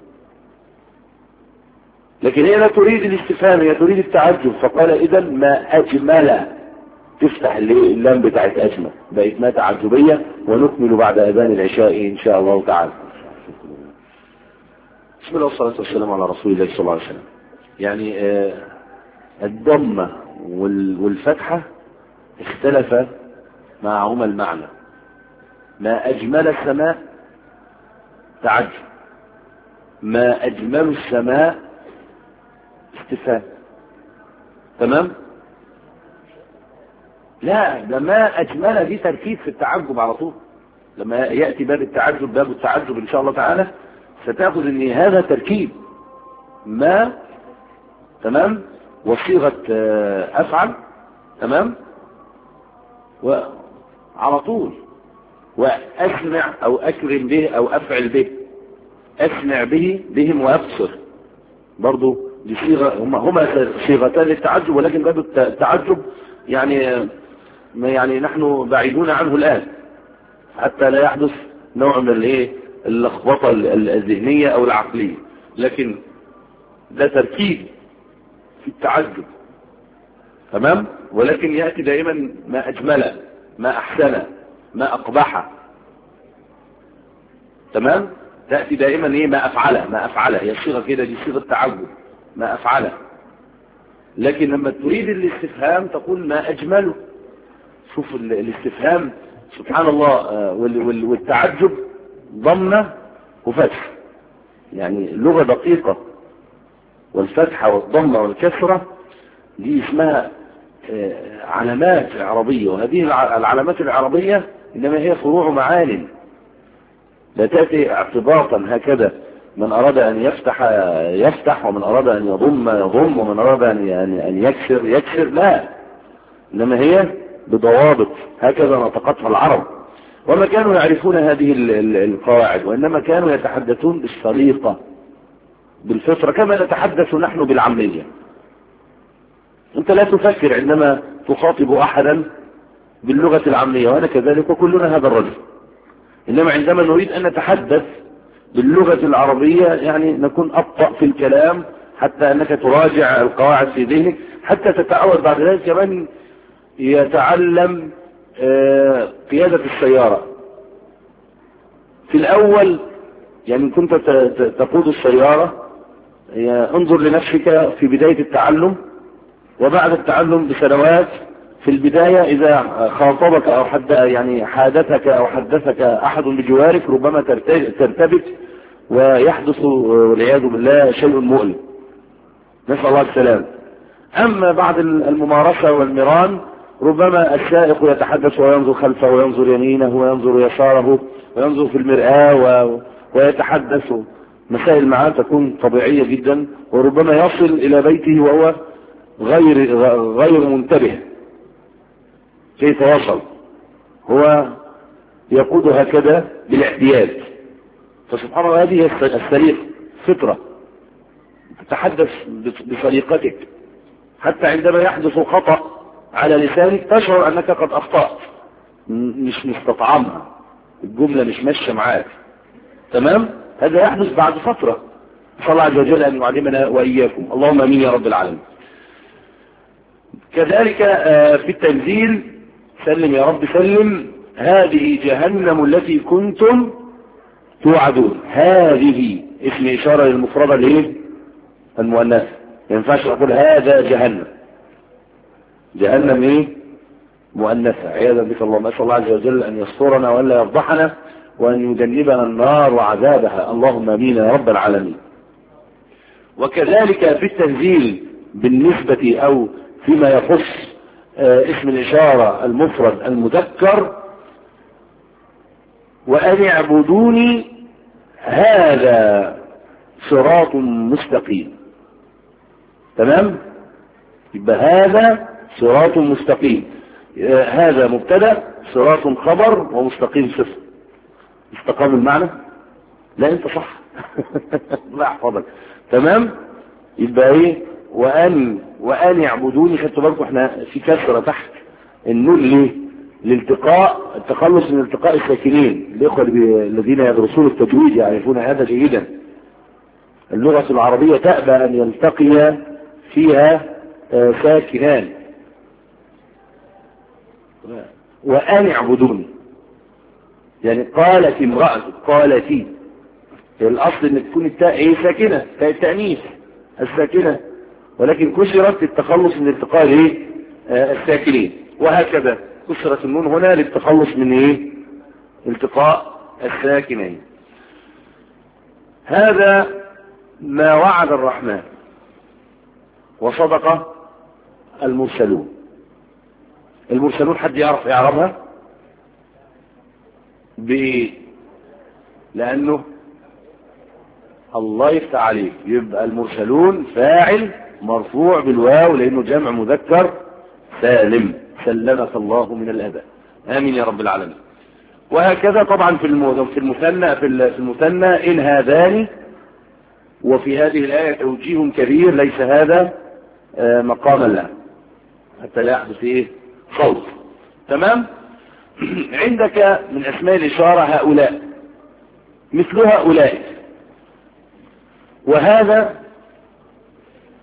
لكن هي لا تريد الاستفهام، هي تريد التعجب. فقال: إذا ما أجمل، تفتح اللام بتاعت أجمل، بقت ما تعجبية. ونكمل بعد أذان العشاء إن شاء الله تعالى. بسم الله والصلاة والسلام على رسول الله صلى الله عليه وسلم. يعني آه الضمة والفتحة اختلف معهما المعنى. ما أجمل السماء تعجب، ما أجمل السماء استفهام. تمام. لا، ده ما أجمل دي تركيب في التعجب على طول. لما يأتي باب التعجب، باب التعجب إن شاء الله تعالى ستأخذ ان هذا تركيب ما. تمام. وصيغة أفعل. تمام. وعلى طول وأسمع أو أكرم به أو أفعل به، أسمع به بهم وأبصر. برضو دي صيغة، هما, هما صيغتان للتعجب، ولكن باب التعجب يعني يعني نحن بعيدون عنه الآن حتى لا يحدث نوع من الايه اللخبطة الذهنية أو العقلية. لكن ده تركيب في التعجب. تمام. ولكن يأتي دائما ما أجمل، ما أحسن، ما أقبح. تمام. تأتي دائما ايه؟ ما أفعله، ما أفعله. هي صيغة كده، دي صيغة تعجب، ما أفعله. لكن لما تريد الاستفهام تقول ما أجمله. شوف الاستفهام سبحان الله، والتعجب ضمنه وفتح، يعني لغة دقيقة. والفتحة والضمة والكسرة دي اسمها علامات عربية، وهذه العلامات العربية إنما هي فروع معان، لا تأتي اعتباطا هكذا. من أراد أن يفتح يفتح، ومن أراد أن يضم يضم، ومن أراد أن يكسر يكسر، لا، إنما هي بضوابط هكذا نطقتها العرب. وما كانوا يعرفون هذه القواعد، وإنما كانوا يتحدثون بالسليقة بالفطرة، كما نتحدث نحن بالعامية. أنت لا تفكر عندما تخاطب أحدا باللغة العامية، وأنا كذلك، وكلنا هذا الرجل. إنما عندما نريد أن نتحدث باللغة العربية يعني نكون أبطأ في الكلام، حتى أنك تراجع القواعد في ذهنك، حتى تتعود بعد ذلك كمان يتعلم قيادة السيارة. في الأول يعني كنت تقود السيارة، انظر لنفسك في بداية التعلم وبعد التعلم بسنوات. في البداية إذا خاطبك أو حد يعني حادثك أو حدثك أحد بجوارك ربما ترتبك ويحدث والعياذ بالله شيء مؤلم، نسأل الله السلام. أما بعد الممارسة والمران ربما السائق يتحدث وينظر خلفه وينظر يمينه وينظر يساره وينظر في المرآة ويتحدث، مسائل معاه تكون طبيعية جدا، وربما يصل إلى بيته وهو غير غير منتبه كيف وصل، هو يقود هكذا بالاعتياد. فسبحان الله هذه السليقة فطرة، تتحدث بسليقتك حتى عندما يحدث خطأ على لسانك تشعر أنك قد أخطأت، مش مستطعمها، الجملة مش ماشية معاك. تمام. هذا يحدث بعد فترة، نسأل الله عز وجل أن يعلمنا وإياكم، اللهم آمين يا رب العالمين. كذلك في التنزيل سلم يا رب سلم، هذه جهنم التي كنتم توعدون. هذه اسم إشارة للمفردة الايه؟ المؤنثة. ما ينفعش أقول هذا جهنم، جهنم ايه؟ مؤنثة، عياذا بك اللهم. أسأل الله عز وجل أن يسترنا وأن لا يفضحنا وأن يجنبنا النار وعذابها، اللهم آمين يا رب العالمين. وكذلك في التنزيل بالنسبة أو فيما يخص اسم الإشارة المفرد المذكر، وأن اعبدوني هذا صراط مستقيم. تمام. يبقى هذا صراط مستقيم، هذا مبتدأ، صراط خبر، ومستقيم صفر. استقام المعنى؟ لا انت صح. لا احفظك. تمام. يبقى ايه؟ وأن وأن يعبدوني. خدتوا بالكم احنا في كسرة تحت النون ليه؟ لالتقاء التخلص من التقاء الساكنين. الإخوة الذين يدرسون التجويد يعرفون هذا جيدا. اللغة العربية تأبى أن يلتقي فيها ساكنان. وأن يعبدوني يعني قالت امرأة، قالتي، الأصل أن تكون التاء ايه؟ ساكنة، تاء التأنيث الساكنة، ولكن كسرت للتخلص من التقاء ايه؟ الساكنين. وهكذا كسرت النون هنا للتخلص من ايه؟ التقاء الساكنين. هذا ما وعد الرحمن وصدق المرسلون. المرسلون حد يعرف يعرفها بايه؟ لانه الله يفتح عليك، يبقى المرسلون فاعل مرفوع بالواو لانه جمع مذكر سالم، سلمك الله من الاذى، امين يا رب العالمين. وهكذا طبعا في المثنى في المثنى ان هذان. وفي هذه الايه توجيه كبير، ليس هذا مقاما له حتى لا يحدث ايه؟ صوت. تمام. عندك من اسماء الاشاره هؤلاء مثل هؤلاء، وهذا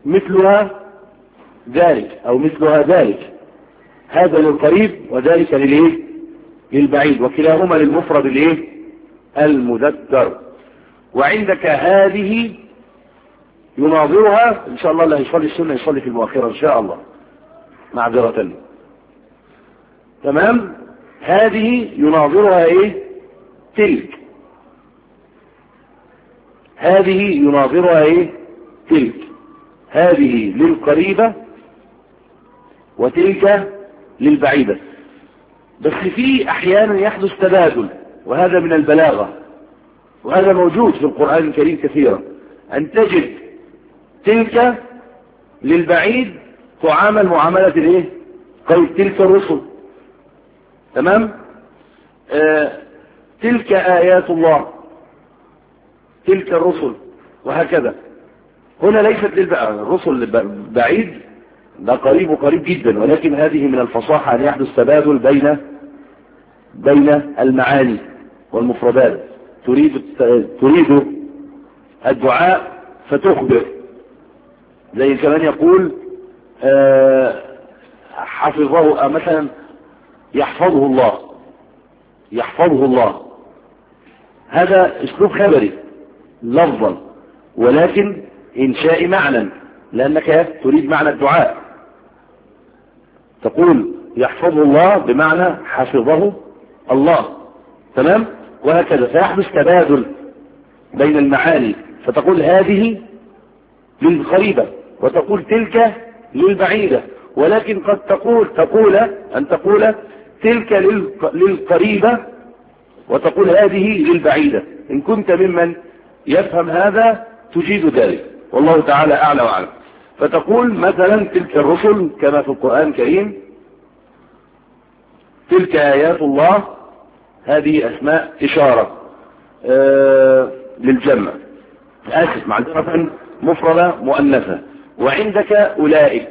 مثلها ذلك أو مثلها ذلك، هذا للقريب وذلك للإيه؟ للبعيد، وكلاهما للمفرد الإيه؟ المذكر. وعندك هذه يناظرها إن شاء الله، اللي هيصلي السنة يصلي في المؤخرة إن شاء الله معذرة. تمام. هذه يناظرها إيه؟ تلك. هذه يناظرها إيه؟ تلك. هذه للقريبة وتلك للبعيدة. بس في أحيانا يحدث تبادل، وهذا من البلاغة، وهذا موجود في القرآن الكريم كثيرا، أن تجد تلك للبعيد تعامل معاملة الايه؟ قيد تلك الرسل. تمام. آه تلك آيات الله، تلك الرسل، وهكذا. هنا ليست للرسل بعيد، ده قريب وقريب جدا، ولكن هذه من الفصاحة أن يحدث تبادل بين بين المعاني والمفردات. تريد تريد الدعاء فتخبر، زي كمان يقول آه حفظه مثلا، يحفظه الله، يحفظه الله، هذا اسلوب خبري لفظا، ولكن انشاء معنى، لانك تريد معنى الدعاء. تقول يحفظه الله بمعنى حفظه الله. تمام. وهكذا فيحدث تبادل بين المعاني، فتقول هذه للقريبة وتقول تلك للبعيدة، ولكن قد تقول تقول أن تقول تلك للقريبة وتقول هذه للبعيدة. إن كنت ممن يفهم هذا تجيد ذلك، والله تعالى أعلى وأعلم. فتقول مثلا تلك الرسل كما في القرآن الكريم، تلك آيات الله، هذه أسماء إشارة آه للجمع، آسف معذرة، مفردة مؤنثة. وعندك أولئك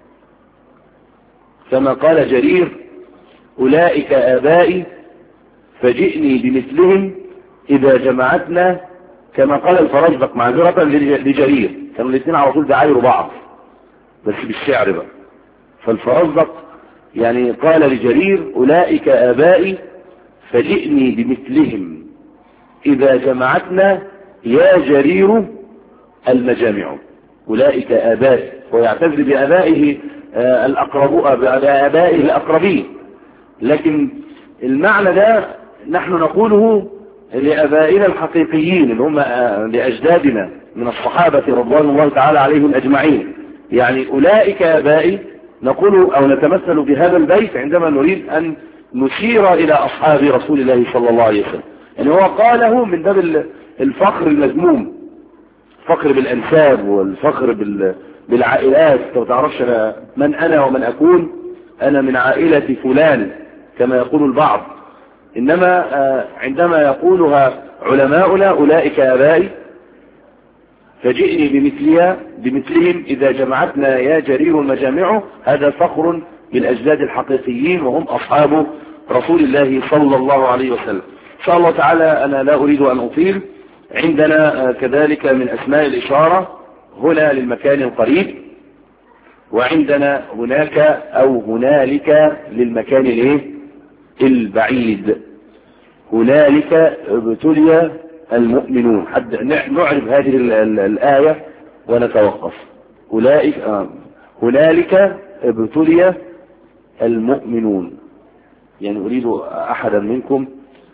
كما قال جرير أولئك آبائي فجئني بمثلهم إذا جمعتنا، كما قال الفرزدق معذرة لجرير. كانوا الاثنين على طول بيعايروا بعض بس بالشعر بقى. فالفرزدق يعني قال لجرير أولئك آبائي فجئني بمثلهم إذا جمعتنا يا جرير المجامع. أولئك آبائي، ويعتذر بآبائه الأقرباء، بآبائه الأقربين، لكن المعنى ده نحن نقوله لآبائنا الحقيقيين اللي هم لأجدادنا من الصحابة رضوان الله تعالى عليهم أجمعين. يعني أولئك آبائي نقول أو نتمثل بهذا البيت عندما نريد أن نشير إلى أصحاب رسول الله صلى الله عليه وسلم. يعني هو قاله من باب الفخر المذموم، فخر بالأنساب والفخر بالعائلات. لو تعرفش أنا من أنا ومن أكون، أنا من عائلة فلان كما يقول البعض، إنما عندما يقولها علماؤنا أولئك آبائي فجئني بمثلها بمثلهم إذا جمعتنا يا جرير المجامع، هذا فخر بالأجداد الحقيقيين وهم أصحاب رسول الله صلى الله عليه وسلم. إن شاء الله تعالى أنا لا أريد أن أطيل. عندنا كذلك من أسماء الإشارة هنا للمكان القريب، وعندنا هناك أو هنالك للمكان الايه البعيد. هنالك ابتلي المؤمنون، حد نعرف هذه الآية ونتوقف. أولئك آه. هنالك ابتلي المؤمنون، يعني أريد أحدا منكم.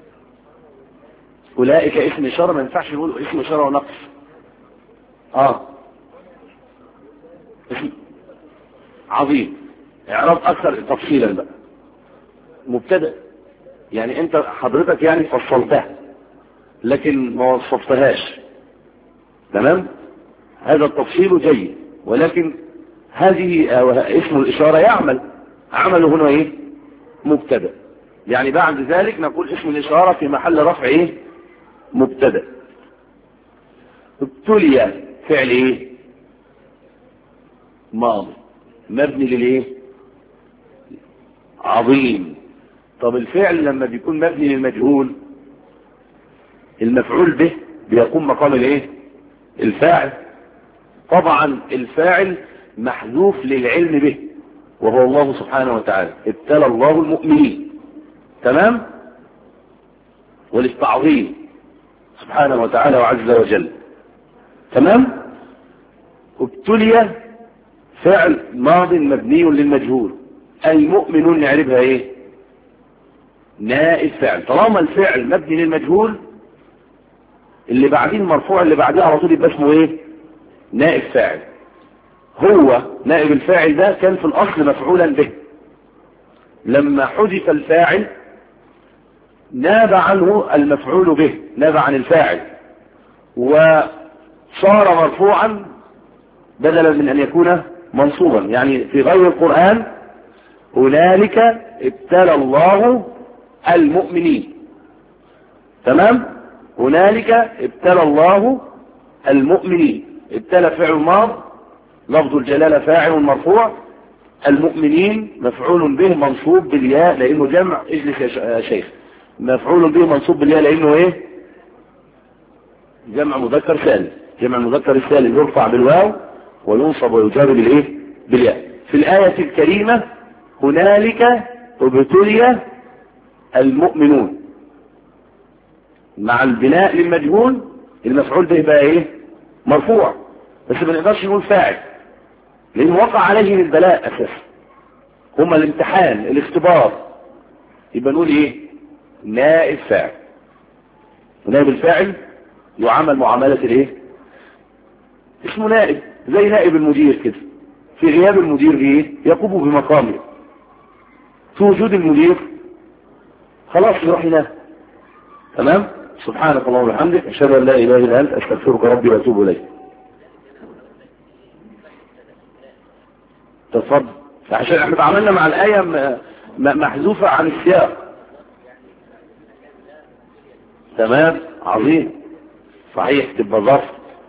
أولئك اسم إشارة، ما ينفعش نقول اسم إشارة ونقص. آه اسم عظيم، اعراب أكثر تفصيلا بقى. مبتدأ، يعني أنت حضرتك يعني فصلتها لكن ما وصفتهاش. تمام. هذا التفصيل جيد، ولكن هذه اسم الإشارة يعمل عمله هنا ايه مبتدأ. يعني بعد ذلك نقول اسم الإشارة في محل رفع ايه مبتدأ. ابتلي فعل ايه ماضي مبني للايه عظيم. طب الفعل لما بيكون مبني للمجهول المفعول به بيقوم مقام الايه الفاعل. طبعا الفاعل محذوف للعلم به وهو الله سبحانه وتعالى. ابتلى الله المؤمنين، تمام، وللتعظيم سبحانه وتعالى وعز وجل، تمام. ابتلي فعل ماض مبني للمجهول، المؤمنون نعرفها ايه؟ نائب فعل. طالما الفعل مبني للمجهول اللي بعديه المرفوع اللي بعديه على طول يبقى اسمه ايه؟ نائب فاعل. هو نائب الفاعل ده كان في الاصل مفعولا به، لما حذف الفاعل ناب عنه المفعول به، ناب عن الفاعل وصار مرفوعا بدلا من ان يكون منصوبا. يعني في غير القرآن هنالك ابتلى الله المؤمنين، تمام، هنالك ابتلى الله المؤمنين. ابتلى فعل ماض لفظ الجلالة فاعل مرفوع، المؤمنين مفعول به منصوب بالياء لانه جمع، اجلس يا شيخ، مفعول به منصوب بالياء لانه ايه؟ جمع مذكر سالم. جمع المذكر السالم يرفع بالواو وينصب ويجار بالايه؟ بالياء. في الآية الكريمة هنالك ابتلي المؤمنون، مع البناء للمجهول المفعول به بقى ايه؟ مرفوع، بس ما نقدرش نقول فاعل لانه وقع عليهم البلاء اساسا، هما الامتحان الاختبار، يبقى نقول ايه؟ نائب فاعل. ونائب الفاعل يعامل معاملة الايه؟ اسمه نائب، زي نائب المدير كده، في غياب المدير ايه؟ يقوم بمقامه، في وجود المدير خلاص يروح ينام، تمام. سبحانك اللهم وبحمدك، اشهد ان لا اله الا انت، استغفرك ربي واتوب اليك. تفضل. عشان احنا اتعاملنا مع الايه محذوفه عن السياق، تمام، عظيم، صحيح، تبقى ظرف.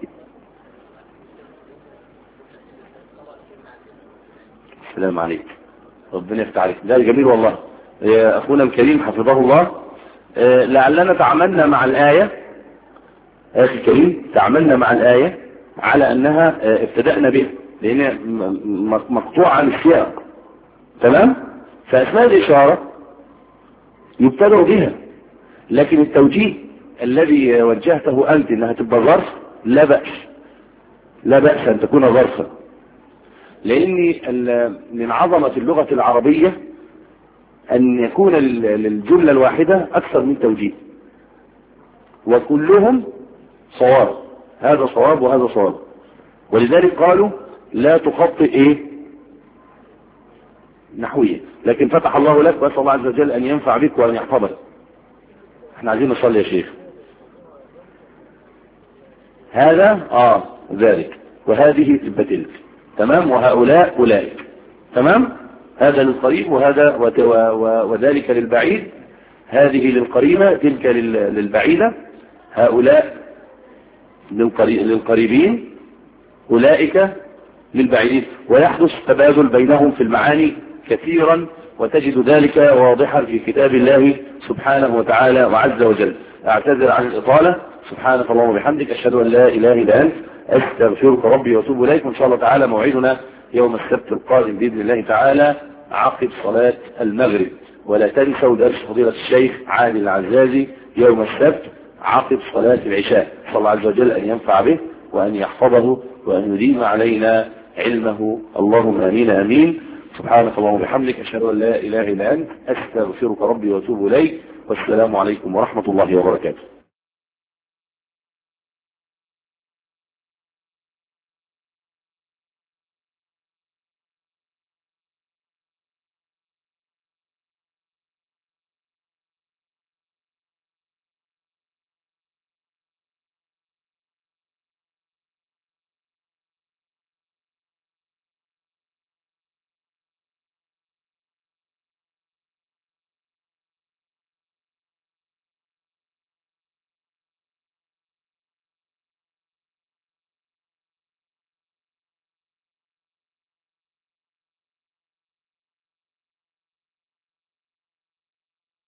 السلام عليكم، ربنا يفتح عليك، ده جميل والله يا اخونا الكريم حفظه الله. أه لعلنا تعاملنا مع الآية، اخي الكريم، تعاملنا مع الآية على انها أه ابتدأنا بها لان مقطوع عن السياق، تمام. فاسماء الاشارة يبتدأ بها، لكن التوجيه الذي وجهته انت انها تبقى ظرف لا بأس، لا بأس ان تكون ظرفا، لان من عظمة اللغة العربية ان يكون للجملة الواحدة اكثر من توجيه، وكلهم صواب، هذا صواب وهذا صواب. ولذلك قالوا لا تخطئ ايه؟ نحوية. لكن فتح الله لك، واسأل الله عز وجل ان ينفع بك وان يحفظك. احنا عايزين نصلي يا شيخ. هذا اه ذلك، وهذه تبقى تلك، تمام، وهؤلاء اولئك، تمام. هذا للقريب وهذا وذلك للبعيد، هذه للقريبة تلك للبعيدة، هؤلاء للقريبين أولئك للبعيدين. ويحدث تبادل بينهم في المعاني كثيرا، وتجد ذلك واضحا في كتاب الله سبحانه وتعالى وعز وجل. اعتذر عن الإطالة، سبحانك اللهم وبحمدك، أشهد أن لا إله إلا أنت، أستغفرك ربي وأتوب إليك. وإن شاء الله تعالى موعدنا يوم السبت القادم بإذن الله تعالى عقب صلاة المغرب. ولا تنسوا درس فضيلة الشيخ عادل العزازي يوم السبت عقب صلاة العشاء. صلى الله عز وجل أن ينفع به وأن يحفظه وأن يديم علينا علمه، اللهم آمين آمين. سبحانك اللهم وبحمدك، أشهد أن لا إله إلا أنت، أستغفرك ربي وأتوب إليك. والسلام عليكم ورحمة الله وبركاته.